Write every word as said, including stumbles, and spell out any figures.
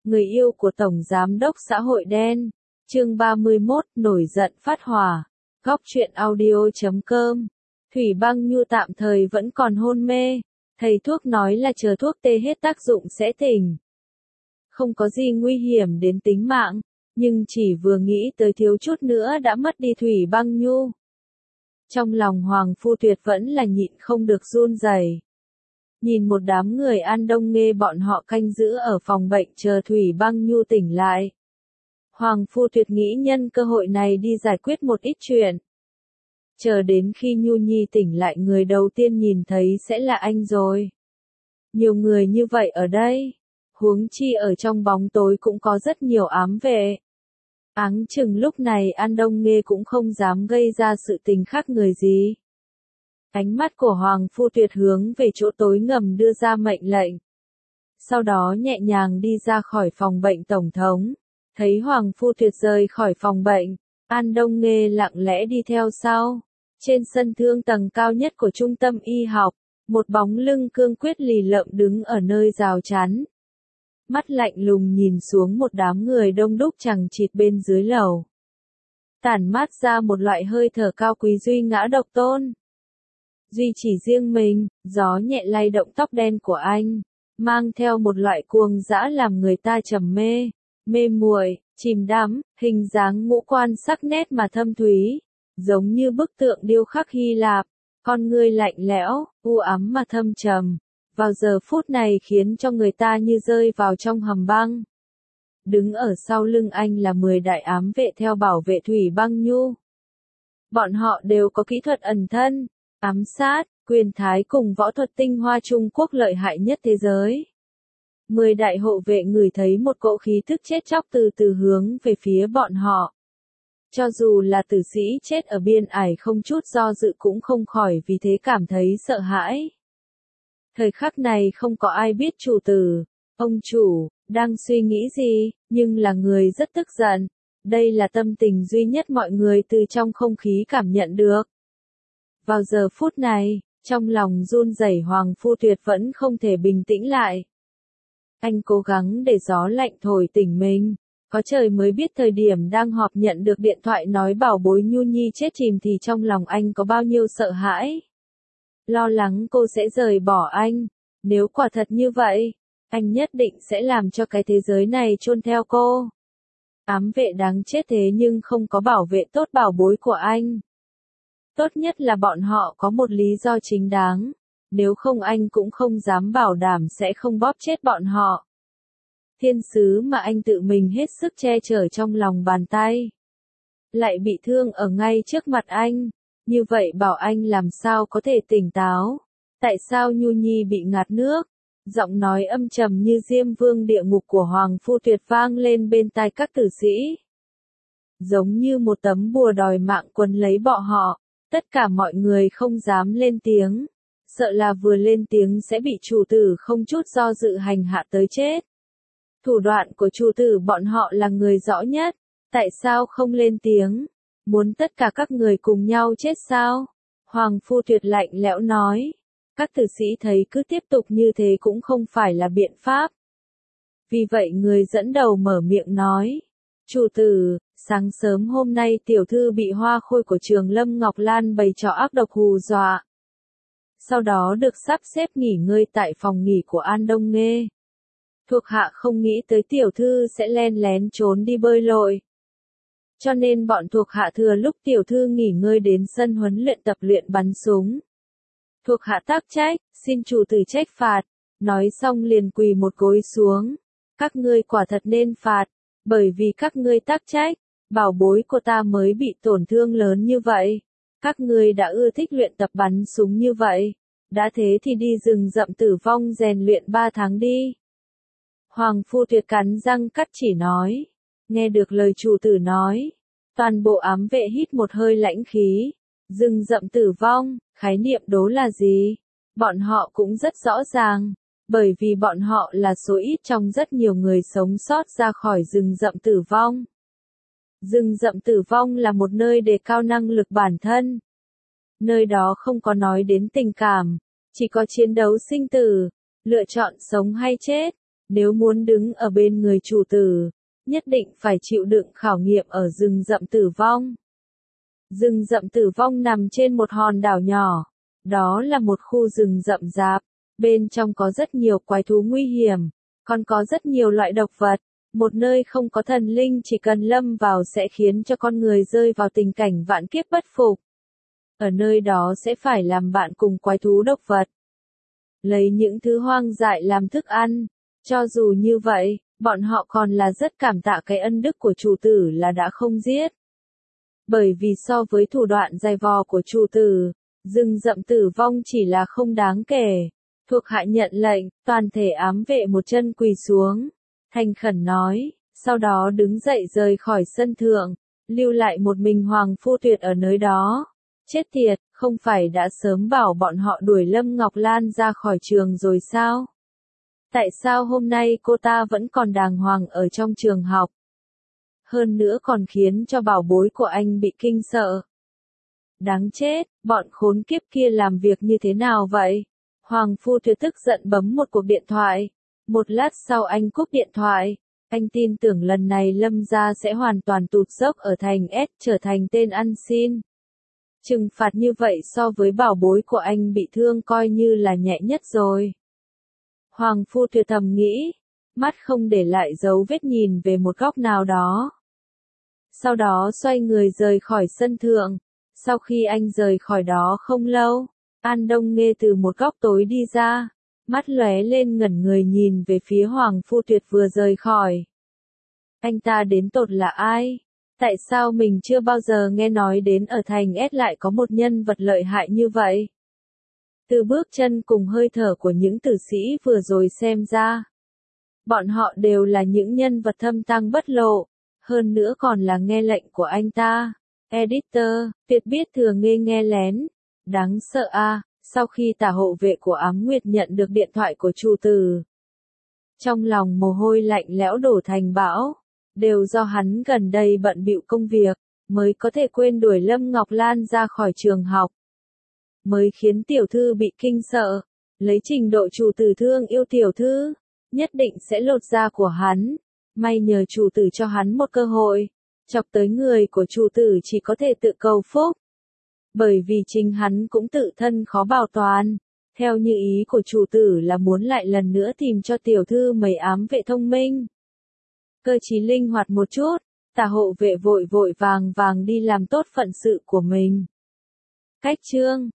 người yêu của Tổng Giám đốc xã hội đen. Chương ba mươi mốt, nổi giận phát hỏa. Góc truyện audio chấm com. Thủy Băng Nhu tạm thời vẫn còn hôn mê. Thầy thuốc nói là chờ thuốc tê hết tác dụng sẽ tỉnh. Không có gì nguy hiểm đến tính mạng, nhưng chỉ vừa nghĩ tới thiếu chút nữa đã mất đi Thủy Băng Nhu. Trong lòng Hoàng Phu Tuyệt vẫn là nhịn không được run rẩy. Nhìn một đám người An Đông Nghê bọn họ canh giữ ở phòng bệnh chờ Thủy Băng Nhu tỉnh lại. Hoàng Phu Tuyệt nghĩ nhân cơ hội này đi giải quyết một ít chuyện. Chờ đến khi Nhu Nhi tỉnh lại người đầu tiên nhìn thấy sẽ là anh rồi. Nhiều người như vậy ở đây. Huống chi ở trong bóng tối cũng có rất nhiều ám vệ. Áng chừng lúc này An Đông Nghê cũng không dám gây ra sự tình khác người gì. Ánh mắt của Hoàng Phu Tuyệt hướng về chỗ tối ngầm đưa ra mệnh lệnh. Sau đó nhẹ nhàng đi ra khỏi phòng bệnh tổng thống. Thấy Hoàng Phu Tuyệt rời khỏi phòng bệnh, An Đông Nghê lặng lẽ đi theo sau. Trên sân thương tầng cao nhất của trung tâm y học, một bóng lưng cương quyết lì lợm đứng ở nơi rào chắn. Mắt lạnh lùng nhìn xuống một đám người đông đúc chằng chịt bên dưới lầu. Tản mát ra một loại hơi thở cao quý duy ngã độc tôn. Duy chỉ riêng mình, gió nhẹ lay động tóc đen của anh, mang theo một loại cuồng dã làm người ta trầm mê, mê muội, chìm đắm, hình dáng ngũ quan sắc nét mà thâm thúy, giống như bức tượng điêu khắc Hy Lạp, con người lạnh lẽo, u ám mà thâm trầm. Vào giờ phút này khiến cho người ta như rơi vào trong hầm băng. Đứng ở sau lưng anh là mười đại ám vệ theo bảo vệ Thủy Băng Nhu. Bọn họ đều có kỹ thuật ẩn thân, ám sát, quyền thái cùng võ thuật tinh hoa Trung Quốc lợi hại nhất thế giới. Mười đại hộ vệ ngửi thấy một cỗ khí thức chết chóc từ từ hướng về phía bọn họ. Cho dù là tử sĩ chết ở biên ải không chút do dự cũng không khỏi vì thế cảm thấy sợ hãi. Thời khắc này không có ai biết chủ tử, ông chủ, đang suy nghĩ gì, nhưng là người rất tức giận. Đây là tâm tình duy nhất mọi người từ trong không khí cảm nhận được. Vào giờ phút này, trong lòng run rẩy Hoàng Phu Tuyệt vẫn không thể bình tĩnh lại. Anh cố gắng để gió lạnh thổi tỉnh mình. Có trời mới biết thời điểm đang họp nhận được điện thoại nói bảo bối Nhu Nhi chết chìm thì trong lòng anh có bao nhiêu sợ hãi. Lo lắng cô sẽ rời bỏ anh. Nếu quả thật như vậy, anh nhất định sẽ làm cho cái thế giới này chôn theo cô. Ám vệ đáng chết thế nhưng không có bảo vệ tốt bảo bối của anh. Tốt nhất là bọn họ có một lý do chính đáng. Nếu không anh cũng không dám bảo đảm sẽ không bóp chết bọn họ. Thiên sứ mà anh tự mình hết sức che chở trong lòng bàn tay. Lại bị thương ở ngay trước mặt anh. Như vậy bảo anh làm sao có thể tỉnh táo. Tại sao Nhu Nhi bị ngạt nước? Giọng nói âm trầm như Diêm Vương địa ngục của Hoàng Phu Tuyệt vang lên bên tai các tử sĩ. Giống như một tấm bùa đòi mạng quấn lấy bọn họ. Tất cả mọi người không dám lên tiếng. Sợ là vừa lên tiếng sẽ bị chủ tử không chút do dự hành hạ tới chết. Thủ đoạn của chủ tử bọn họ là người rõ nhất. Tại sao không lên tiếng? Muốn tất cả các người cùng nhau chết sao? Hoàng Phu Tuyệt lạnh lẽo nói. Các tử sĩ thấy cứ tiếp tục như thế cũng không phải là biện pháp. Vì vậy người dẫn đầu mở miệng nói. Chủ tử, sáng sớm hôm nay tiểu thư bị hoa khôi của Trường Lâm Ngọc Lan bày trò ác độc hù dọa. Sau đó được sắp xếp nghỉ ngơi tại phòng nghỉ của An Đông Nghê. Thuộc hạ không nghĩ tới tiểu thư sẽ len lén trốn đi bơi lội. Cho nên bọn thuộc hạ thừa lúc tiểu thư nghỉ ngơi đến sân huấn luyện tập luyện bắn súng. Thuộc hạ tác trách, xin chủ tử trách phạt. Nói xong liền quỳ một gối xuống. Các ngươi quả thật nên phạt, bởi vì các ngươi tác trách, bảo bối của ta mới bị tổn thương lớn như vậy. Các ngươi đã ưa thích luyện tập bắn súng như vậy. Đã thế thì đi rừng rậm tử vong rèn luyện ba tháng đi. Hoàng Phu Tuyệt cắn răng cắt chỉ nói. Nghe được lời chủ tử nói. Toàn bộ ám vệ hít một hơi lãnh khí. Rừng rậm tử vong, khái niệm đố là gì? Bọn họ cũng rất rõ ràng. Bởi vì bọn họ là số ít trong rất nhiều người sống sót ra khỏi rừng rậm tử vong. Rừng rậm tử vong là một nơi đề cao năng lực bản thân. Nơi đó không có nói đến tình cảm. Chỉ có chiến đấu sinh tử. Lựa chọn sống hay chết. Nếu muốn đứng ở bên người chủ tử, nhất định phải chịu đựng khảo nghiệm ở rừng rậm Tử Vong. Rừng rậm Tử Vong nằm trên một hòn đảo nhỏ. Đó là một khu rừng rậm rạp, bên trong có rất nhiều quái thú nguy hiểm, còn có rất nhiều loại độc vật. Một nơi không có thần linh chỉ cần lâm vào sẽ khiến cho con người rơi vào tình cảnh vạn kiếp bất phục. Ở nơi đó sẽ phải làm bạn cùng quái thú độc vật. Lấy những thứ hoang dại làm thức ăn. Cho dù như vậy, bọn họ còn là rất cảm tạ cái ân đức của chủ tử là đã không giết. Bởi vì so với thủ đoạn dày vò của chủ tử, rừng rậm Tử Vong chỉ là không đáng kể. Thuộc hạ nhận lệnh, toàn thể ám vệ một chân quỳ xuống. Thành khẩn nói, sau đó đứng dậy rời khỏi sân thượng, lưu lại một mình Hoàng Phu Tuyệt ở nơi đó. Chết tiệt, không phải đã sớm bảo bọn họ đuổi Lâm Ngọc Lan ra khỏi trường rồi sao? Tại sao hôm nay cô ta vẫn còn đàng hoàng ở trong trường học? Hơn nữa còn khiến cho bảo bối của anh bị kinh sợ. Đáng chết, bọn khốn kiếp kia làm việc như thế nào vậy? Hoàng Phu Tuyệt tức giận bấm một cuộc điện thoại. Một lát sau anh cúp điện thoại. Anh tin tưởng lần này Lâm gia sẽ hoàn toàn tụt dốc ở thành S, trở thành tên ăn xin. Trừng phạt như vậy so với bảo bối của anh bị thương coi như là nhẹ nhất rồi. Hoàng Phu Tuyệt thầm nghĩ, mắt không để lại dấu vết nhìn về một góc nào đó. Sau đó xoay người rời khỏi sân thượng. Sau khi anh rời khỏi đó không lâu, An Đông Nghê từ một góc tối đi ra, mắt lóe lên ngẩn người nhìn về phía Hoàng Phu Tuyệt vừa rời khỏi. Anh ta đến tột là ai? Tại sao mình chưa bao giờ nghe nói đến ở thành S lại có một nhân vật lợi hại như vậy? Từ bước chân cùng hơi thở của những tử sĩ vừa rồi xem ra, bọn họ đều là những nhân vật thâm tăng bất lộ, hơn nữa còn là nghe lệnh của anh ta. Editor, tuyệt biết thừa nghe nghe lén. Đáng sợ a, à, sau khi tả hộ vệ của Ám Nguyệt nhận được điện thoại của chủ tử. Trong lòng mồ hôi lạnh lẽo đổ thành bão, đều do hắn gần đây bận bịu công việc, mới có thể quên đuổi Lâm Ngọc Lan ra khỏi trường học. Mới khiến tiểu thư bị kinh sợ, lấy trình độ chủ tử thương yêu tiểu thư, nhất định sẽ lột da của hắn. May nhờ chủ tử cho hắn một cơ hội, chọc tới người của chủ tử chỉ có thể tự cầu phúc. Bởi vì chính hắn cũng tự thân khó bảo toàn, theo như ý của chủ tử là muốn lại lần nữa tìm cho tiểu thư mấy ám vệ thông minh. Cơ trí linh hoạt một chút, tả hộ vệ vội vội vàng vàng đi làm tốt phận sự của mình. Cách chương